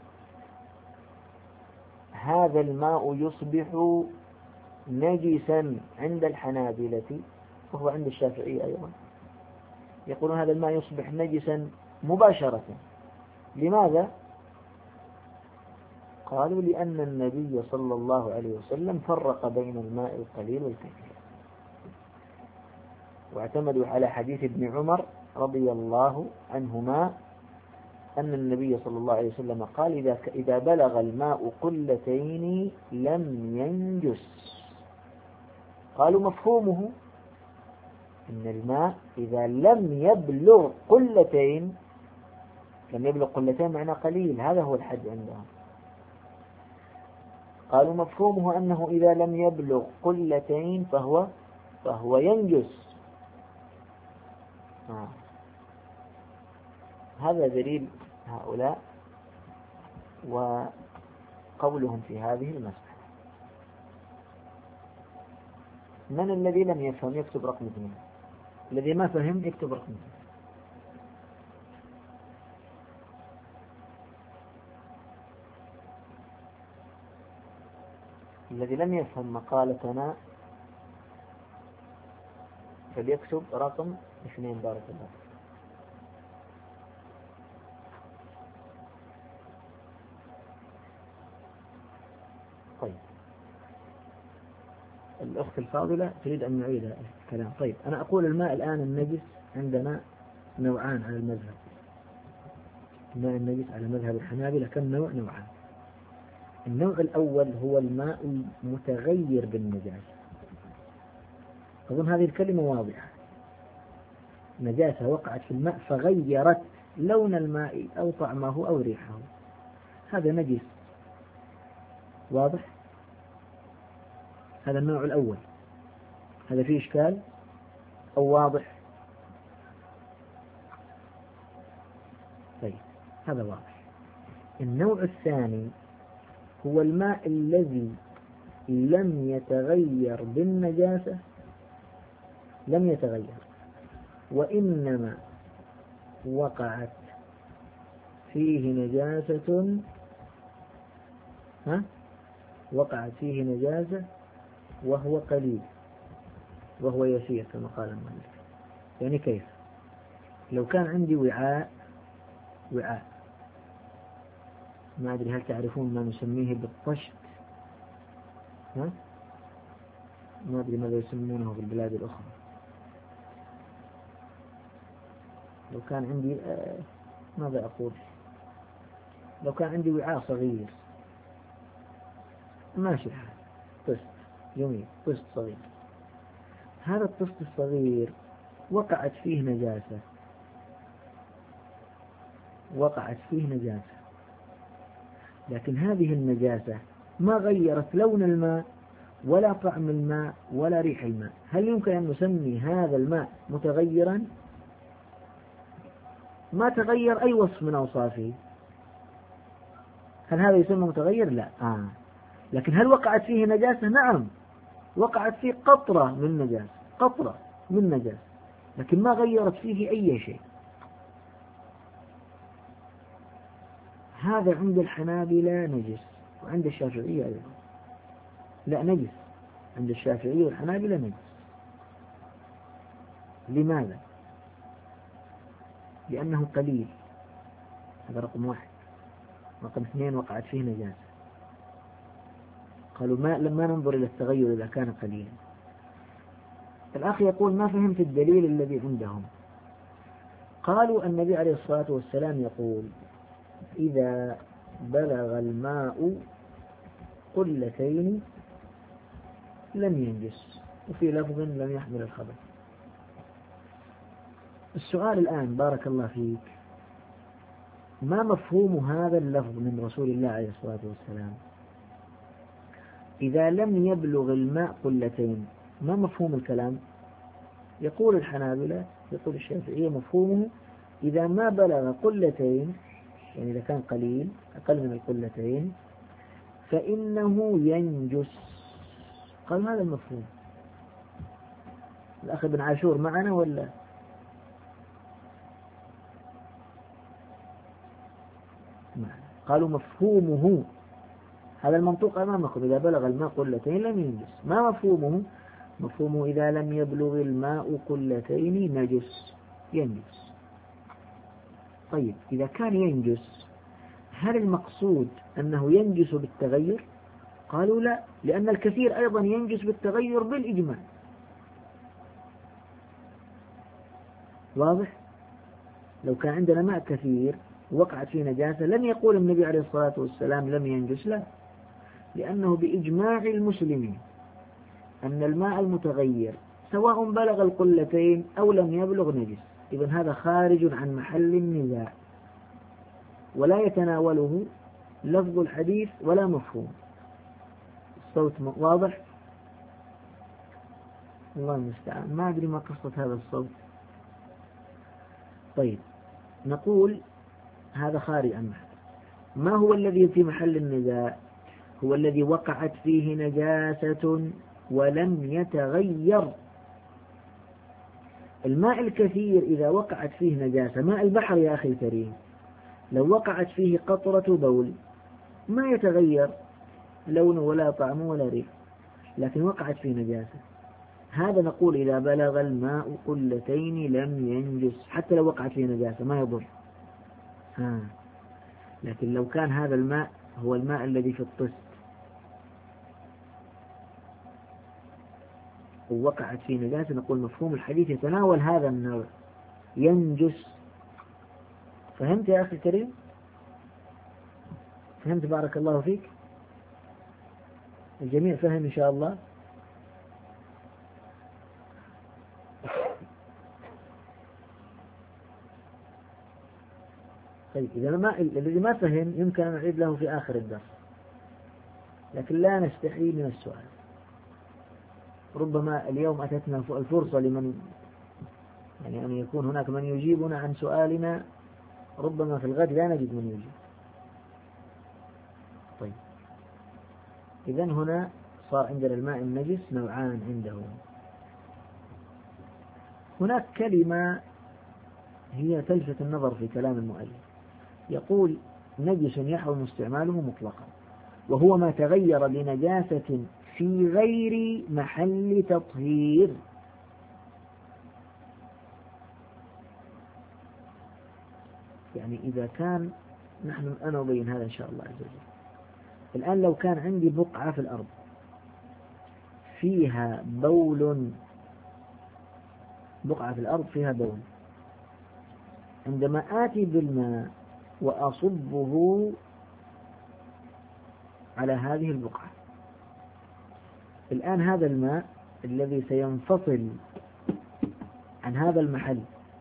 هذا الماء يصبح نجسا عند الحنابلة، وهو عند الشافعية أيضا، يقولون هذا الماء يصبح نجسا مباشرة. لماذا؟ قالوا لأن النبي صلى الله عليه وسلم فرق بين الماء القليل والكثير، واعتمدوا على حديث ابن عمر رضي الله عنهما أن النبي صلى الله عليه وسلم قال إذا بلغ الماء قلتين لم ينجس. قالوا مفهومه إن الماء إذا لم يبلغ قلتين، معنى قليل، هذا هو الحد عندهم. قالوا مفهومه أنه إذا لم يبلغ قلتين فهو ينجس. هذا دليل هؤلاء وقولهم في هذه المسألة. من الذي لم يفهم يكتب رقم 2، الذي ما فهم يكتب رقم 2. الذي لم يفهم مقالتنا فليكتب رقم 2 بارك الله. طيب، الأخت الفاضلة تريد أن نعيد الكلام. طيب أنا أقول الماء الآن النجس عندنا نوعان على المذهب. الماء النجس على مذهب الحنابلة كم نوع؟ نوعان. النوع الأول هو الماء المتغير بالنجاسة. أظن هذه الكلمة واضحة. نجاسة وقعت في الماء فغيرت لون الماء أو طعمه أو ريحه، هذا نجس. واضح؟ هذا النوع الأول. هذا فيه إشكال أو واضح؟ طيب هذا واضح. النوع الثاني هو الماء الذي لم يتغير بالنجاسة، لم يتغير وإنما وقعت فيه نجاسة، وقعت فيه نجاسة وهو قليل وهو يسير كما قال المؤلف. يعني كيف؟ لو كان عندي وعاء ما أدري هل تعرفون ما نسميه بالطشت؟ ما أدري ماذا يسمونه في البلاد الأخرى. لو كان عندي ماذا أقول؟ لو كان عندي وعاء صغير ماشي الحال، طست جميل، طست صغير. هذا الطست الصغير وقعت فيه نجاسة، وقعت فيه نجاسة، لكن هذه النجاسة ما غيرت لون الماء ولا طعم الماء ولا ريح الماء. هل يمكن أن نسمي هذا الماء متغيرا؟ ما تغير أي وصف من أوصافه. هل هذا يسمى متغير؟ لا. لكن هل وقعت فيه نجاسة؟ نعم، وقعت فيه قطرة من نجاسة، قطرة من نجاسة، لكن ما غيرت فيه أي شيء. هذا عند الحنابلة نجس، وعند الشافعية أيضا لا نجس. عند الشافعية والحنابلة نجس. لماذا؟ لأنه قليل، هذا رقم واحد. رقم اثنين وقعت فيه نجاسة. قالوا لما ننظر إلى التغير إذا كان قليلا. الأخ يقول ما فهمت الدليل الذي عندهم. قالوا النبي عليه الصلاة والسلام يقول إذا بلغ الماء قلتين لم ينجس، وفي لفظ لم يحمل الخبث. السؤال الآن بارك الله فيك، ما مفهوم هذا اللفظ من رسول الله عليه الصلاة والسلام؟ إذا لم يبلغ الماء قلتين، ما مفهوم الكلام؟ يقول الحنابلة، يقول الشافعية مفهومه إذا ما بلغ قلتين، يعني إذا كان قليل أقل من القلتين فإنه ينجس. قال هذا المفهوم. الأخ ابن عاشور معنا ولا؟ معنا. قالوا مفهومه هذا المنطوق أمامكم، إذا بلغ الماء قلتين لم ينجس. ما مفهومه؟ مفهومه إذا لم يبلغ الماء قلتين نجس، ينجس. طيب إذا كان ينجس، هل المقصود أنه ينجس بالتغير؟ قالوا لا، لأن الكثير أيضا ينجس بالتغير بالإجماع. واضح؟ لو كان عندنا ماء كثير وقعت فيه نجاسة لم يقول النبي عليه الصلاة والسلام لم ينجس، لا، لأنه بإجماع المسلمين أن الماء المتغير سواء بلغ القلتين أو لم يبلغ نجس. إذن هذا خارج عن محل النزاع ولا يتناوله لفظ الحديث ولا مفهوم. الصوت واضح؟ الله المستعان، ما أدري ما قصة هذا الصوت. طيب نقول هذا خارج عن محل. ما هو الذي في محل النزاع؟ هو الذي وقعت فيه نجاسة ولم يتغير. الماء الكثير إذا وقعت فيه نجاسة، ماء البحر يا أخي الكريم، لو وقعت فيه قطرة بول ما يتغير لونه ولا طعمه ولا ريح، لكن وقعت فيه نجاسة، هذا نقول إذا بلغ الماء قلتين لم ينجس، حتى لو وقعت فيه نجاسة ما يضر. لكن لو كان هذا الماء هو الماء الذي في الطست، ووقعت في نجاسة نقول مفهوم الحديث يتناول هذا النوع، ينجس. فهمت يا أخي الكريم؟ فهمت بارك الله فيك؟ الجميع فهم إن شاء الله؟ طيب إذا الذي ما فهم يمكن أن نعيد له في آخر الدرس، لكن لا نستحي من السؤال. ربما اليوم أتتنا الفرصة لمن يعني أن يكون هناك من يجيبنا عن سؤالنا، ربما في الغد لا نجد من يجيب. طيب إذن هنا صار عندنا الماء النجس نوعان عنده. هناك كلمة هي تلفت النظر في كلام المؤلف، يقول نجس يحرم استعماله مطلقا، وهو ما تغير بنجاسة في غير محل تطهير. يعني إذا كان أنا أبين هذا إن شاء الله عز وجل. الآن لو كان عندي بقعة في الأرض فيها بول، بقعة في الأرض فيها بول، عندما آتي بالماء وأصبه على هذه البقعة، الآن هذا الماء الذي سينفصل عن هذا المحل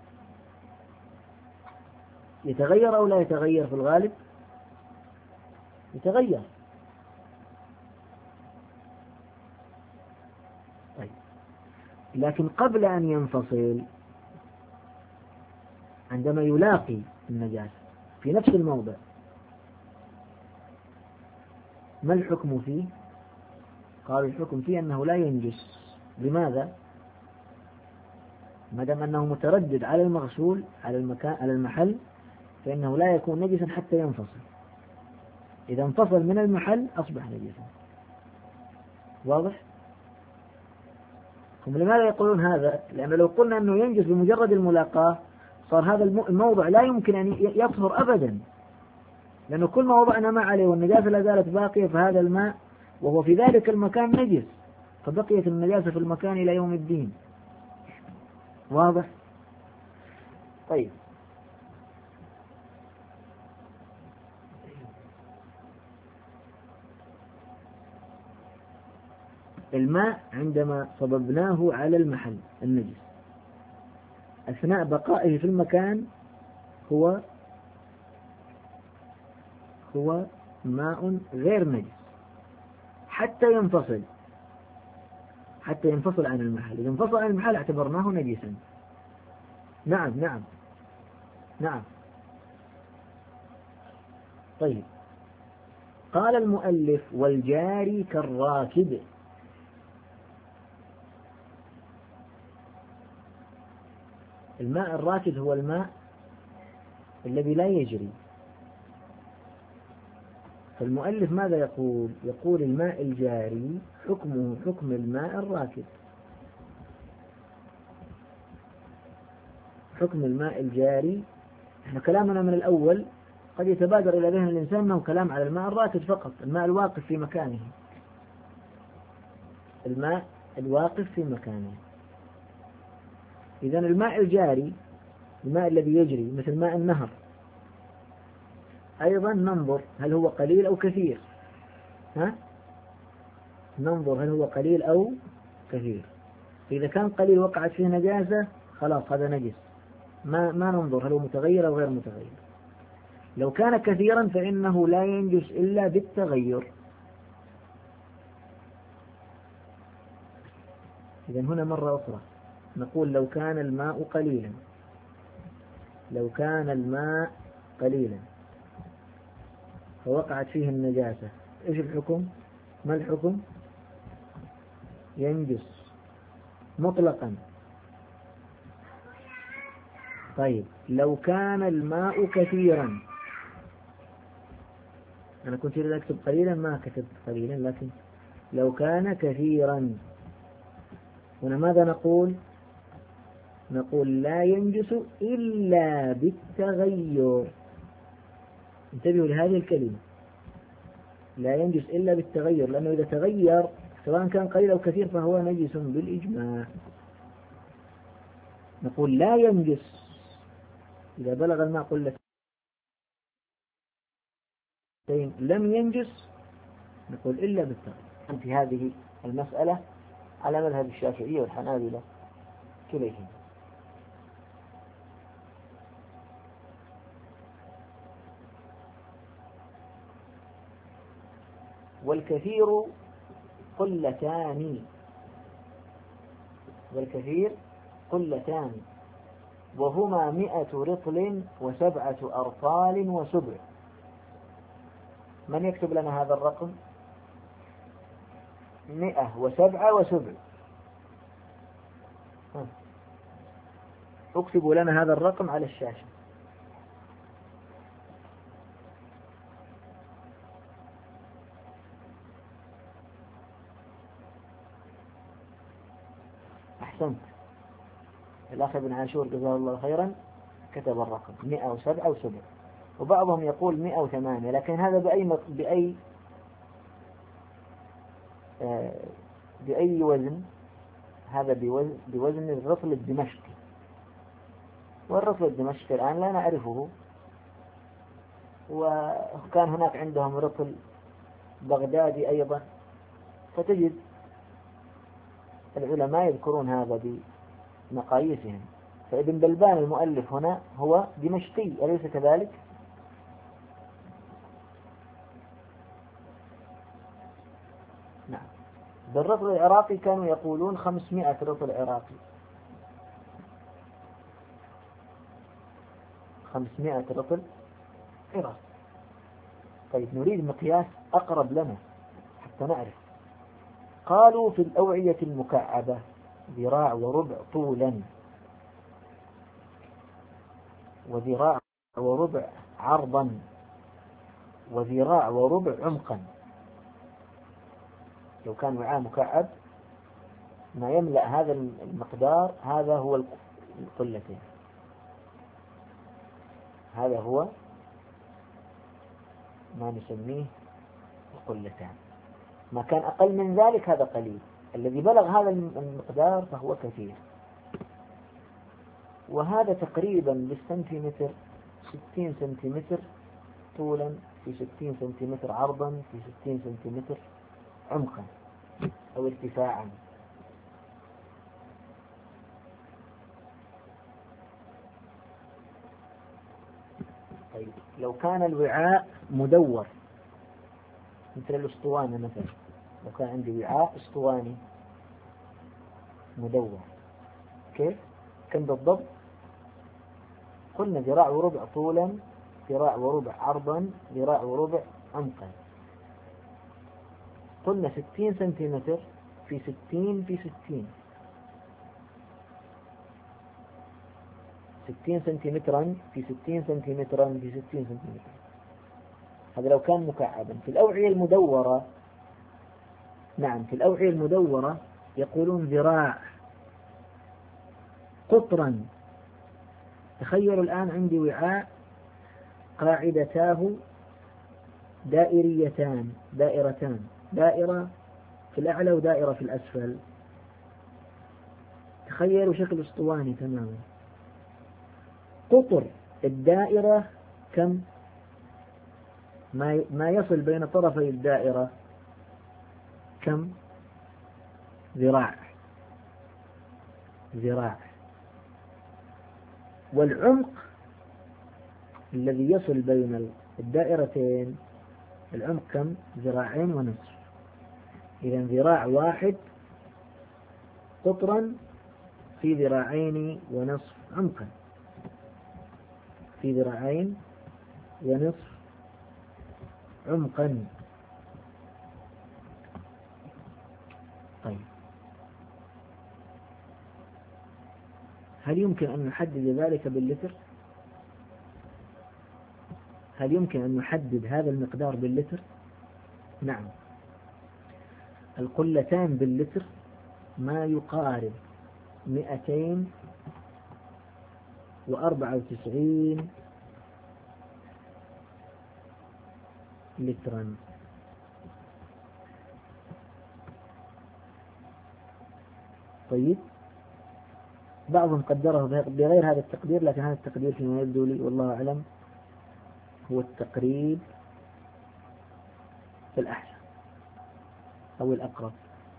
يتغير أو لا يتغير؟ في الغالب يتغير. طيب لكن قبل أن ينفصل عندما يلاقي النجاسة في نفس الموضع ما الحكم فيه؟ قال الحكم فيه أنه لا ينجس. لماذا؟ ما دام أنه متردد على المغسول على المحل فإنه لا يكون نجسا حتى ينفصل. إذا انفصل من المحل أصبح نجسا. واضح؟ هم لماذا يقولون هذا؟ لأنه لو قلنا أنه ينجس بمجرد الملاقاة صار هذا الموضع لا يمكن أن يطهر أبدا، لأنه كل ما وضعنا ماء عليه والنجاسة لا زالت باقية فهذا الماء وهو في ذلك المكان نجس، فبقيت النجاسة في المكان إلى يوم الدين. واضح؟ طيب الماء عندما صببناه على المحل النجس أثناء بقائه في المكان هو ماء غير نجس حتى ينفصل عن المحل. إذا انفصل عن المحل اعتبرناه نجسا. نعم. طيب قال المؤلف والجاري كالراكب. الماء الراكد هو الماء الذي لا يجري. فالمؤلف ماذا يقول؟ يقول الماء الجاري حكمه حكم الماء الراكد. حكم الماء الجاري، احنا كلامنا من الأول قد يتبادر إلى ذهن الإنسان أنه كلام على الماء الراكد فقط، الماء الواقف في مكانه. الماء الواقف في مكانه. إذن الماء الجاري الماء الذي يجري مثل ماء النهر أيضا ننظر هل هو قليل أو كثير. ننظر هل هو قليل أو كثير. إذا كان قليل وقعت فيه نجاسة خلاص هذا نجس، ما ننظر هل هو متغير أو غير متغير. لو كان كثيرا فإنه لا ينجس إلا بالتغير. إذن هنا مرة أخرى نقول لو كان الماء قليلا فوقعت فيه النجاسة، إيش الحكم؟ ما الحكم؟ ينجس مطلقا. طيب لو كان الماء كثيرا، أنا كنت أريد أكتب قليلا ما كتبت قليلا، لكن لو كان كثيرا هنا ماذا نقول؟ نقول لا ينجس إلا بالتغير. انتبهوا لهذه الكلمة، لا ينجس إلا بالتغير، لأنه إذا تغير سواء كان قليل أو كثير فهو نجس بالإجماع. نقول لا ينجس إذا بلغ الماء قلتين لم ينجس، نقول إلا بالتغيير. في هذه المسألة على مذهب الشافعية والحنابلة كليهما. والكثير قلتان، والكثير قلتان وهما 100 رطل و7 أرطال وسبع. من يكتب لنا هذا الرقم؟ 107 وسبع. اكتبوا لنا هذا الرقم على الشاشة. أحسنت، الأخ ابن عاشور جزاه الله خيرا كتب الرقم 107 وسبع، وبعضهم يقول 108، لكن هذا بأي وزن؟ هذا بوزن الرطل الدمشقي، والرطل الدمشقي الآن لا نعرفه، وكان هناك عندهم رطل بغدادي أيضا، فتجد العلماء يذكرون هذا بمقاييسهم. فابن بلبان المؤلف هنا هو دمشقي، أليس كذلك؟ نعم. بالرطل العراقي كانوا يقولون 500 رطل عراقي، 500 رطل عراقي. طيب نريد مقياس أقرب لنا حتى نعرف. قالوا في الأوعية المكعبة 1.25 ذراع طولا، 1.25 ذراع عرضا، 1.25 ذراع عمقا. لو كان وعاء مكعب ما يملأ هذا المقدار، هذا هو القلتين، هذا هو ما نسميه القلتان. ما كان أقل من ذلك هذا قليل، الذي بلغ هذا المقدار فهو كثير. وهذا تقريبا بالسنتيمتر 60 سنتيمتر طولا في 60 سنتيمتر عرضا في 60 سنتيمتر عمقا أو ارتفاعا. طيب لو كان الوعاء مدور مثل الأسطوانة مثلا، لو كان عندي وعاء أسطواني مدور كيف؟ كم بالضبط؟ قلنا 1.25 ذراع طولا، 1.25 ذراع عرضا، 1.25 ذراع عمقا. قلنا 60 سنتيمتر في 60 في 60، 60 سنتيمترا في 60 سنتيمترا في 60 سنتيمتر. هذا لو كان مكعبا. في الأوعية المدورة، نعم في الأوعية المدورة يقولون ذراع قطرا. تخيلوا الآن عندي وعاء قاعدتاه دائريتان، دائرة في الأعلى ودائرة في الأسفل. تخيلوا شكل اسطواني تماما. قطر الدائرة كم؟ ما يصل بين طرفي الدائرة كم؟ ذراع. والعمق الذي يصل بين الدائرتين العمق كم؟ 2.5 ذراع. إذا 1 ذراع قطرا في 2.5 ذراع عمقا، في 2.5 ذراع عمقا. طيب هل يمكن أن نحدد ذلك باللتر؟ هل يمكن أن نحدد هذا المقدار باللتر؟ نعم. القلتان باللتر ما يقارب 294 لترا. طيب، بعضهم قدره بغير هذا التقدير، لكن هذا التقدير فيما يبدو لي والله أعلم هو التقريب في الأحسن أو الأقرب،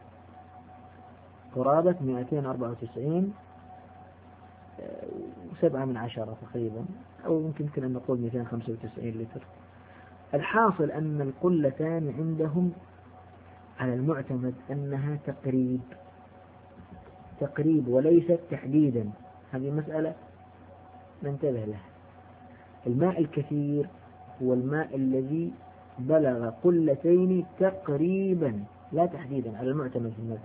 قرابة 294 و7 تقريبا، أو يمكن أن نقول 295 لتر. الحاصل أن القلتان عندهم على المعتمد أنها تقريب وليست تحديدا. هذه مسألة ننتبه لها. الماء الكثير هو الماء الذي بلغ قلتين تقريبا لا تحديدا على المعتمد في المذهب.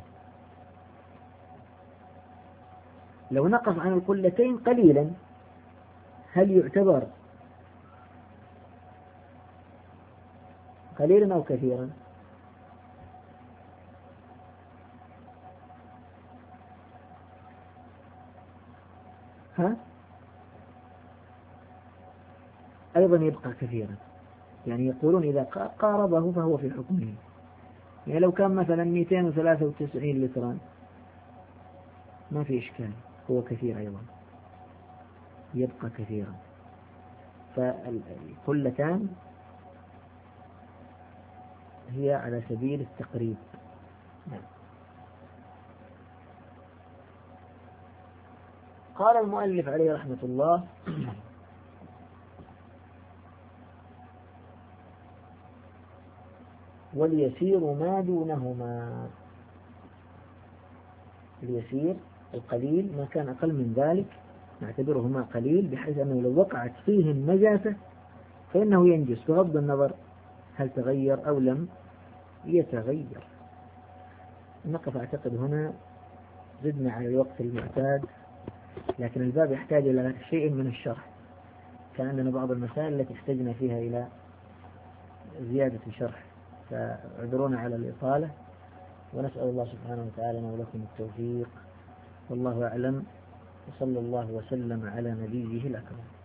لو نقص عن القلتين قليلا هل يعتبر قليلا أو كثيرا؟ أيضا يبقى كثيرا، يعني يقولون إذا قاربه فهو في حكمه. يعني لو كان مثلا 293 لترا ما في إشكال، هو كثير أيضا، يبقى كثيرا. فالقلتان هي على سبيل التقريب. قال المؤلف عليه رحمة الله: واليسير ما دونهما. اليسير القليل ما كان أقل من ذلك نعتبره ماء قليل، بحيث أنه لو وقعت فيه النجاسة فإنه ينجس بغض النظر هل تغير أو لم يتغير. نقف أعتقد هنا، زدنا على الوقت المعتاد، لكن الباب يحتاج إلى شيء من الشرح. كان عندنا بعض المسائل التي احتجنا فيها إلى زيادة شرح، فاعذرونا على الإطالة، ونسأل الله سبحانه وتعالى لنا ولكم التوفيق، والله أعلم، وصلى الله وسلم على نبيه الأكرم.